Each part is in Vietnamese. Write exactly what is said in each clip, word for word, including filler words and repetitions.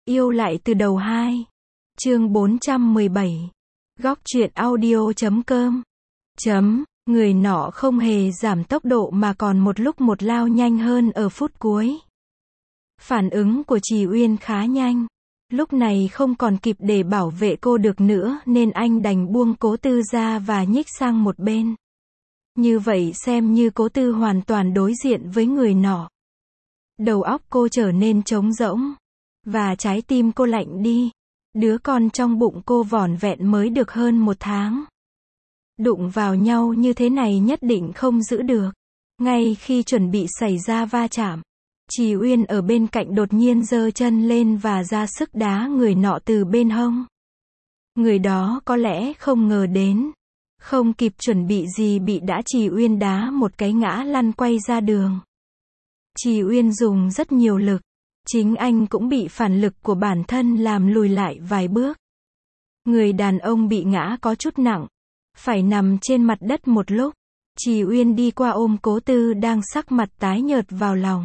Yêu lại từ đầu hai. Chương bốn trăm mười bảy. Góc truyện audio chấm com. Chấm, người nọ không hề giảm tốc độ mà còn một lúc một lao nhanh hơn ở phút cuối. Phản ứng của Trì Uyên khá nhanh. Lúc này không còn kịp để bảo vệ cô được nữa nên anh đành buông Cố Tư ra và nhích sang một bên. Như vậy xem như Cố Tư hoàn toàn đối diện với người nọ. Đầu óc cô trở nên trống rỗng. Và trái tim cô lạnh đi. Đứa con trong bụng cô vỏn vẹn mới được hơn một tháng. Đụng vào nhau như thế này nhất định không giữ được. Ngay khi chuẩn bị xảy ra va chạm, Trì Uyên ở bên cạnh đột nhiên giơ chân lên và ra sức đá người nọ từ bên hông. Người đó có lẽ không ngờ đến. Không kịp chuẩn bị gì bị đã Trì Uyên đá một cái ngã lăn quay ra đường. Trì Uyên dùng rất nhiều lực. Chính anh cũng bị phản lực của bản thân làm lùi lại vài bước. Người đàn ông bị ngã có chút nặng. Phải nằm trên mặt đất một lúc. Trì Uyên đi qua ôm Cố Tư đang sắc mặt tái nhợt vào lòng.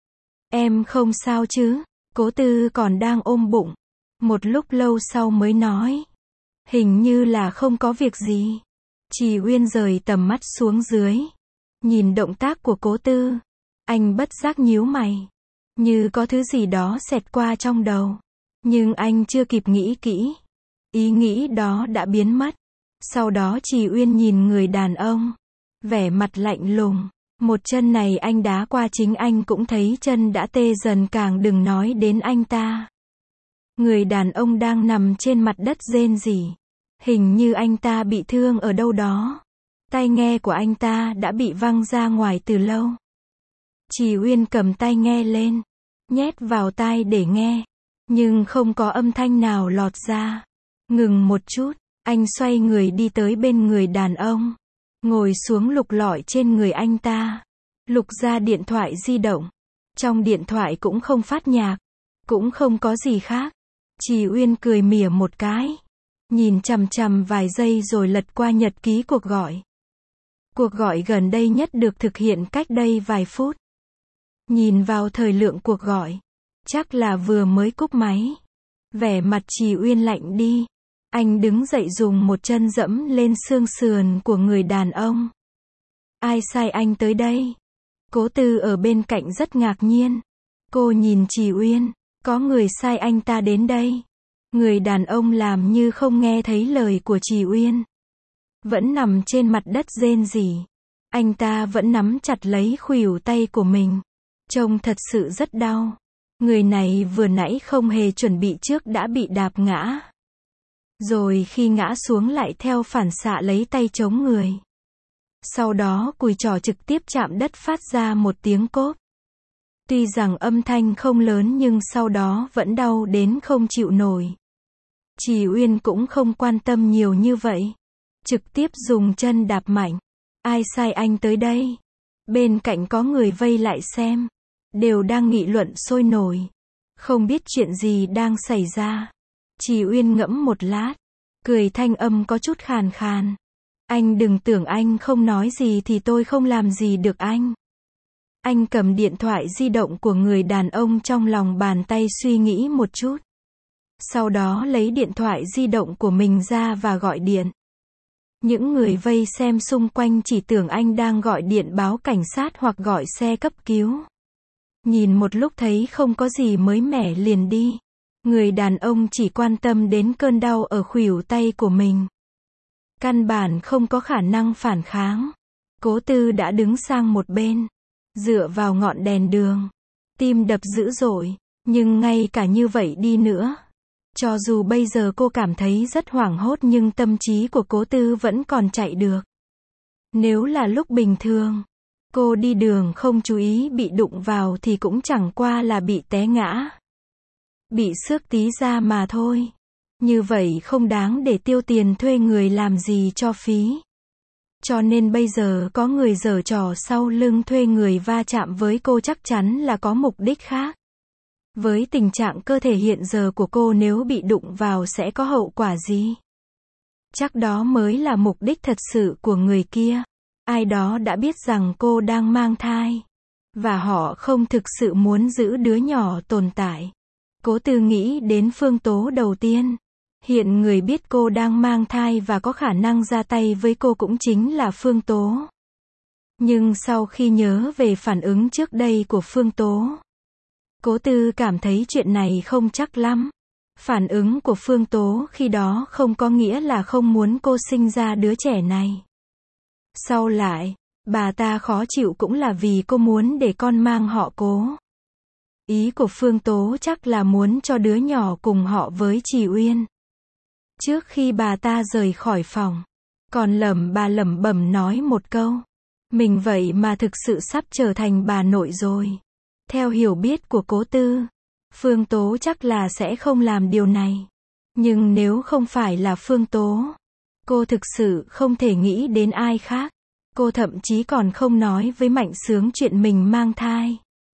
Em không sao chứ? Cố Tư còn đang ôm bụng. Một lúc lâu sau mới nói. Hình như là không có việc gì. Trì Uyên rời tầm mắt xuống dưới. Nhìn động tác của Cố Tư. Anh bất giác nhíu mày. Như có thứ gì đó xẹt qua trong đầu. Nhưng anh chưa kịp nghĩ kỹ. Ý nghĩ đó đã biến mất. Sau đó Trì Uyên nhìn người đàn ông. Vẻ mặt lạnh lùng. Một chân này anh đá qua chính anh cũng thấy chân đã tê dần càng đừng nói đến anh ta. Người đàn ông đang nằm trên mặt đất rên rỉ. Hình như anh ta bị thương ở đâu đó. Tai nghe của anh ta đã bị văng ra ngoài từ lâu. Trì Uyên cầm tai nghe lên. Nhét vào tai để nghe. Nhưng không có âm thanh nào lọt ra. Ngừng một chút. Anh xoay người đi tới bên người đàn ông. Ngồi xuống lục lọi trên người anh ta. Lục ra điện thoại di động. Trong điện thoại cũng không phát nhạc. Cũng không có gì khác. Trì Uyên cười mỉa một cái. Nhìn chằm chằm vài giây rồi lật qua nhật ký cuộc gọi. Cuộc gọi gần đây nhất được thực hiện cách đây vài phút. Nhìn vào thời lượng cuộc gọi. Chắc là vừa mới cúp máy. Vẻ mặt Trì Uyên lạnh đi. Anh đứng dậy dùng một chân dẫm lên xương sườn của người đàn ông. Ai sai anh tới đây? Cố Tư ở bên cạnh rất ngạc nhiên. Cô nhìn Trì Uyên. Có người sai anh ta đến đây. Người đàn ông làm như không nghe thấy lời của Trì Uyên. Vẫn nằm trên mặt đất rên rỉ. Anh ta vẫn nắm chặt lấy khuỷu tay của mình. Trông thật sự rất đau. Người này vừa nãy không hề chuẩn bị trước đã bị đạp ngã. Rồi khi ngã xuống lại theo phản xạ lấy tay chống người. Sau đó cùi trỏ trực tiếp chạm đất phát ra một tiếng cốp. Tuy rằng âm thanh không lớn nhưng sau đó vẫn đau đến không chịu nổi. Trì Uyên cũng không quan tâm nhiều như vậy. Trực tiếp dùng chân đạp mạnh. Ai sai anh tới đây? Bên cạnh có người vây lại xem. Đều đang nghị luận sôi nổi. Không biết chuyện gì đang xảy ra. Trì Uyên ngẫm một lát. Cười thanh âm có chút khàn khàn. Anh đừng tưởng anh không nói gì thì tôi không làm gì được anh. Anh cầm điện thoại di động của người đàn ông trong lòng bàn tay suy nghĩ một chút. Sau đó lấy điện thoại di động của mình ra và gọi điện. Những người vây xem xung quanh chỉ tưởng anh đang gọi điện báo cảnh sát hoặc gọi xe cấp cứu. Nhìn một lúc thấy không có gì mới mẻ liền đi. Người đàn ông chỉ quan tâm đến cơn đau ở khuỷu tay của mình. Căn bản không có khả năng phản kháng. Cố Tư đã đứng sang một bên. Dựa vào ngọn đèn đường. Tim đập dữ dội. Nhưng ngay cả như vậy đi nữa. Cho dù bây giờ cô cảm thấy rất hoảng hốt nhưng tâm trí của Cố Tư vẫn còn chạy được. Nếu là lúc bình thường. Cô đi đường không chú ý bị đụng vào thì cũng chẳng qua là bị té ngã. Bị xước tí ra mà thôi. Như vậy không đáng để tiêu tiền thuê người làm gì cho phí. Cho nên bây giờ có người giở trò sau lưng thuê người va chạm với cô chắc chắn là có mục đích khác. Với tình trạng cơ thể hiện giờ của cô nếu bị đụng vào sẽ có hậu quả gì? Chắc đó mới là mục đích thật sự của người kia. Ai đó đã biết rằng cô đang mang thai. Và họ không thực sự muốn giữ đứa nhỏ tồn tại. Cố Tư nghĩ đến Phương Tố đầu tiên. Hiện người biết cô đang mang thai và có khả năng ra tay với cô cũng chính là Phương Tố. Nhưng sau khi nhớ về phản ứng trước đây của Phương Tố, Cố Tư cảm thấy chuyện này không chắc lắm. Phản ứng của Phương Tố khi đó không có nghĩa là không muốn cô sinh ra đứa trẻ này. Sau lại, bà ta khó chịu cũng là vì cô muốn để con mang họ Cố. Ý của Phương Tố chắc là muốn cho đứa nhỏ cùng họ với Trì Uyên. Trước khi bà ta rời khỏi phòng, còn lẩm bà lẩm bẩm nói một câu. Mình vậy mà thực sự sắp trở thành bà nội rồi. Theo hiểu biết của Cố Tư, Phương Tố chắc là sẽ không làm điều này. Nhưng nếu không phải là Phương Tố, cô thực sự không thể nghĩ đến ai khác. Cô thậm chí còn không nói với Mạnh Sướng chuyện mình mang thai.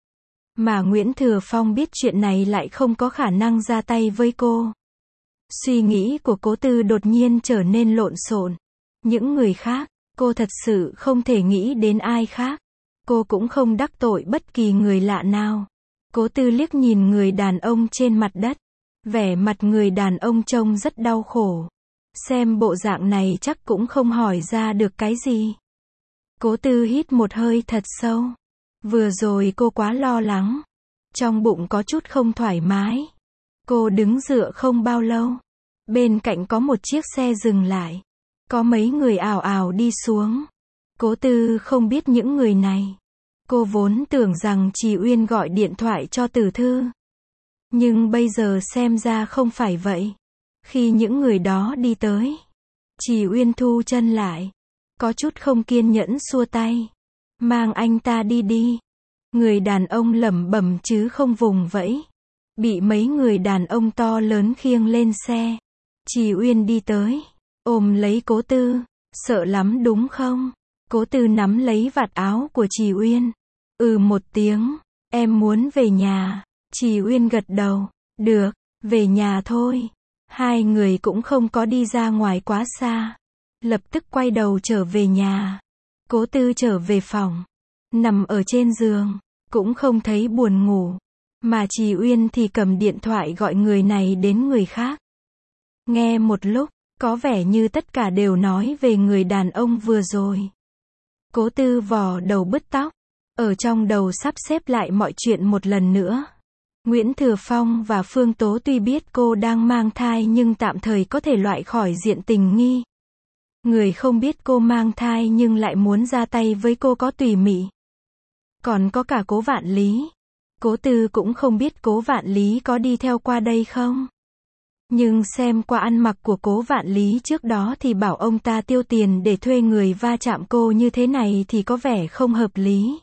Mà Nguyễn Thừa Phong biết chuyện này lại không có khả năng ra tay với cô. Suy nghĩ của Cố Tư đột nhiên trở nên lộn xộn. Những người khác, cô thật sự không thể nghĩ đến ai khác. Cô cũng không đắc tội bất kỳ người lạ nào. Cố Tư liếc nhìn người đàn ông trên mặt đất. Vẻ mặt người đàn ông trông rất đau khổ. Xem bộ dạng này chắc cũng không hỏi ra được cái gì. Cố Tư hít một hơi thật sâu. Vừa rồi cô quá lo lắng. Trong bụng có chút không thoải mái. Cô đứng dựa không bao lâu. Bên cạnh có một chiếc xe dừng lại. Có mấy người ào ào đi xuống. Cố Tư không biết những người này. Cô vốn tưởng rằng Trì Uyên gọi điện thoại cho Tử Thư. Nhưng bây giờ xem ra không phải vậy. Khi những người đó đi tới, Trì Uyên thu chân lại. Có chút không kiên nhẫn xua tay. Mang anh ta đi đi. Người đàn ông lẩm bẩm chứ không vùng vẫy. Bị mấy người đàn ông to lớn khiêng lên xe. Trì Uyên đi tới, ôm lấy Cố Tư. Sợ lắm đúng không? Cố Tư nắm lấy vạt áo của Trì Uyên. Ừ một tiếng. Em muốn về nhà. Trì Uyên gật đầu. Được, về nhà thôi. Hai người cũng không có đi ra ngoài quá xa. Lập tức quay đầu trở về nhà. Cố Tư trở về phòng. Nằm ở trên giường. Cũng không thấy buồn ngủ. Mà Trì Uyên thì cầm điện thoại gọi người này đến người khác. Nghe một lúc, có vẻ như tất cả đều nói về người đàn ông vừa rồi. Cố Tư vò đầu bứt tóc. Ở trong đầu sắp xếp lại mọi chuyện một lần nữa. Nguyễn Thừa Phong và Phương Tố tuy biết cô đang mang thai nhưng tạm thời có thể loại khỏi diện tình nghi. Người không biết cô mang thai nhưng lại muốn ra tay với cô có Tùy Mị. Còn có cả Cố Vạn Lý. Cố Tư cũng không biết Cố Vạn Lý có đi theo qua đây không. Nhưng xem qua ăn mặc của Cố Vạn Lý trước đó thì bảo ông ta tiêu tiền để thuê người va chạm cô như thế này thì có vẻ không hợp lý.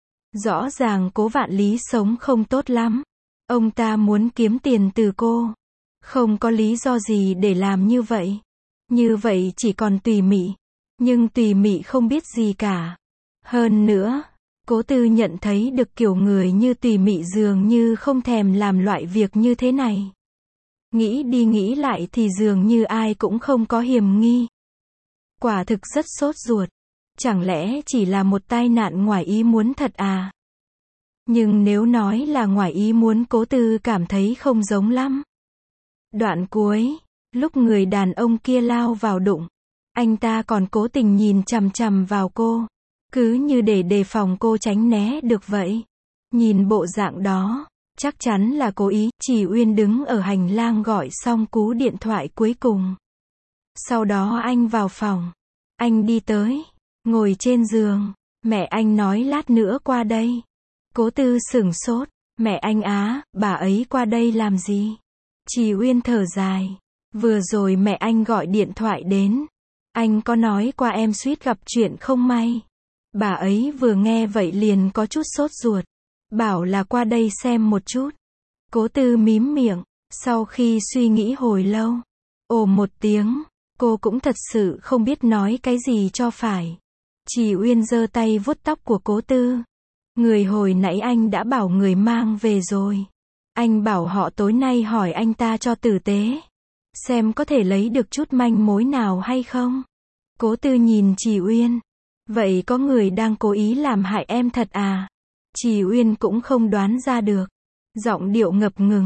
Rõ ràng Cố Vạn Lý sống không tốt lắm. Ông ta muốn kiếm tiền từ cô. Không có lý do gì để làm như vậy. Như vậy chỉ còn Tùy Mị. Nhưng Tùy Mị không biết gì cả. Hơn nữa, Cố Tư nhận thấy được kiểu người như Tùy Mị dường như không thèm làm loại việc như thế này. Nghĩ đi nghĩ lại thì dường như ai cũng không có hiểm nghi. Quả thực rất sốt ruột. Chẳng lẽ chỉ là một tai nạn ngoài ý muốn thật à? Nhưng nếu nói là ngoài ý muốn Cố Tư cảm thấy không giống lắm. Đoạn cuối, lúc người đàn ông kia lao vào đụng, anh ta còn cố tình nhìn chằm chằm vào cô. Cứ như để đề phòng cô tránh né được vậy. Nhìn bộ dạng đó, chắc chắn là cố ý. Trì Uyên đứng ở hành lang gọi xong cú điện thoại cuối cùng. Sau đó anh vào phòng. Anh đi tới, ngồi trên giường. Mẹ anh nói lát nữa qua đây. Cố Tư sửng sốt. Mẹ anh á, bà ấy qua đây làm gì? Trì Uyên thở dài. Vừa rồi mẹ anh gọi điện thoại đến. Anh có nói qua em suýt gặp chuyện không may. Bà ấy vừa nghe vậy liền có chút sốt ruột. Bảo là qua đây xem một chút. Cố Tư mím miệng. Sau khi suy nghĩ hồi lâu. Ồ một tiếng. Cô cũng thật sự không biết nói cái gì cho phải. Trì Uyên giơ tay vuốt tóc của Cố Tư. Người hồi nãy anh đã bảo người mang về rồi. Anh bảo họ tối nay hỏi anh ta cho tử tế. Xem có thể lấy được chút manh mối nào hay không. Cố Tư nhìn Trì Uyên. Vậy có người đang cố ý làm hại em thật à? Trì Uyên cũng không đoán ra được. Giọng điệu ngập ngừng.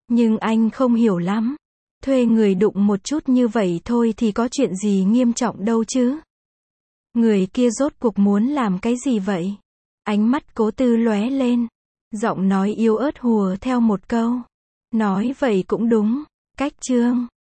Nhưng anh không hiểu lắm. Thuê người đụng một chút như vậy thôi thì có chuyện gì nghiêm trọng đâu chứ. Người kia rốt cuộc muốn làm cái gì vậy? Ánh mắt Cố Tư lóe lên. Giọng nói yếu ớt hùa theo một câu. Nói vậy cũng đúng. Cách Trương